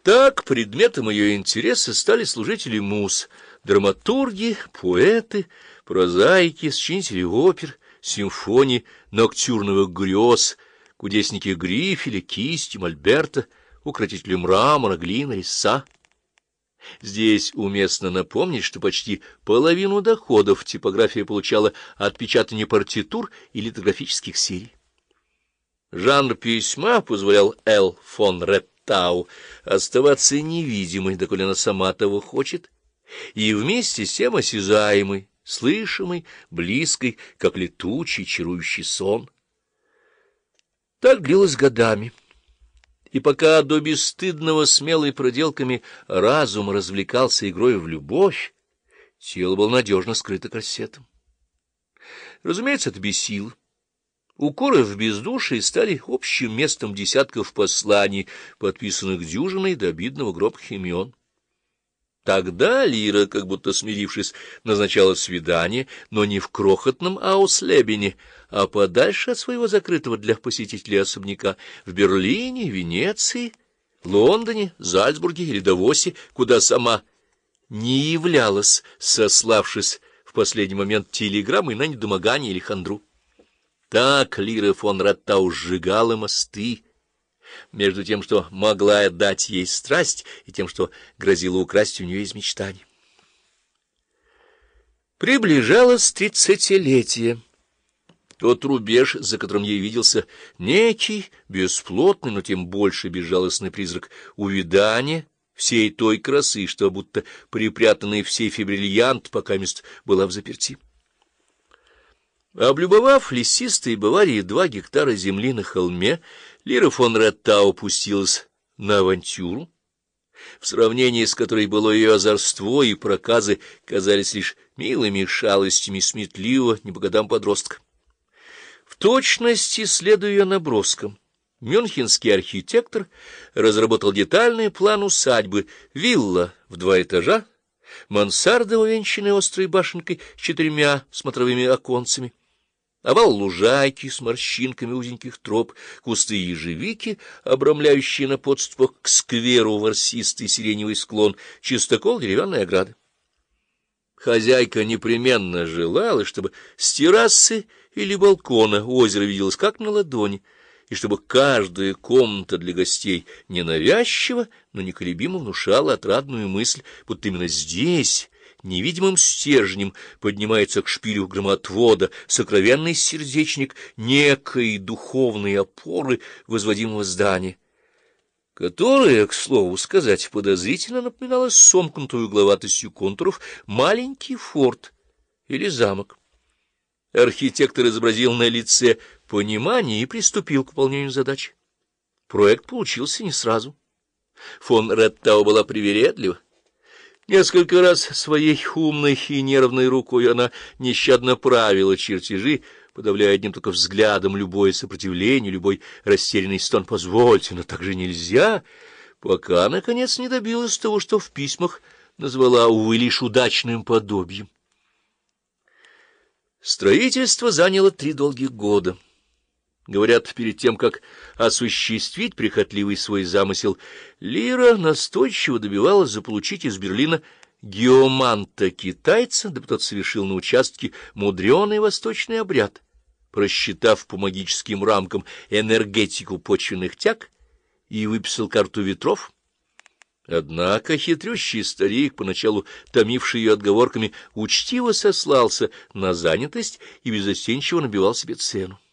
Так предметом ее интереса стали служители муз, драматурги, поэты, прозаики, сочинители опер, симфоний, ноктюрновых грез, кудесники грифеля, кисти, мольберта, укротители мрамора, глины, резца. Здесь уместно напомнить, что почти половину доходов типография получала от печатания партитур и литографических серий. Жанр письма позволял Л. фон Реттау оставаться невидимой, доколе она сама того хочет, и вместе с тем осязаемой, слышимой, близкой, как летучий, чарующий сон. Так длилось годами. И пока до бесстыдного смелой проделками разум развлекался игрой в любовь, тело было надежно скрыто корсетом. Разумеется, это бесило. Укоры в бездушии стали общим местом десятков посланий, подписанных дюжиной до обидного гробких имен. Тогда Лира, как будто смирившись, назначала свидание, но не в крохотном Ауслебене, а подальше от своего закрытого для посетителей особняка, в Берлине, Венеции, Лондоне, Зальцбурге или Давосе, куда сама не являлась, сославшись в последний момент телеграммой на недомогание или хандру. Так Лира фон Реттау сжигала мосты между тем, что могла отдать ей страсть, и тем, что грозило украсть у нее из мечтаний. Приближалось 30-летие. Тот рубеж, за которым ей виделся некий, бесплотный, но тем больше безжалостный призрак увядания всей той красы, что будто припрятанный в сейфе бриллиант покамест была взаперти. Облюбовав лесистые Баварии 2 гектара земли на холме, Лира фон Реттау пустилась на авантюру, в сравнении с которой было ее озорство и проказы казались лишь милыми шалостями сметливого не по годам подростка. В точности, следуя ее наброскам, мюнхенский архитектор разработал детальный план усадьбы, вилла в 2 этажа, мансарда, увенчанная острой башенкой с 4 смотровыми оконцами, овал лужайки с морщинками узеньких троп, кусты ежевики, обрамляющие на подступах к скверу ворсистый сиреневый склон, чистокол деревянной ограды. Хозяйка непременно желала, чтобы с террасы или балкона озеро виделось как на ладони, и чтобы каждая комната для гостей ненавязчиво, но неколебимо внушала отрадную мысль, будто именно здесь невидимым стержнем поднимается к шпилю громотвода сокровенный сердечник некой духовной опоры возводимого здания, которая, к слову сказать, подозрительно напоминала сомкнутую угловатостью контуров маленький форт или замок. Архитектор изобразил на лице понимание и приступил к выполнению задачи. Проект получился не сразу. Фон Реттау была привередлива. Несколько раз своей умной и нервной рукой она нещадно правила чертежи, подавляя одним только взглядом любое сопротивление, любой растерянный стон «позвольте, но так же нельзя», пока, наконец, не добилась того, что в письмах назвала, увы, лишь удачным подобием. Строительство заняло 3 долгих года. Говорят, перед тем, как осуществить прихотливый свой замысел, Лира настойчиво добивалась заполучить из Берлина геоманта-китайца, да тот совершил на участке мудреный восточный обряд, просчитав по магическим рамкам энергетику почвенных тяг и выписал карту ветров. Однако хитрющий старик, поначалу томивший ее отговорками, учтиво сослался на занятость и беззастенчиво набивал себе цену.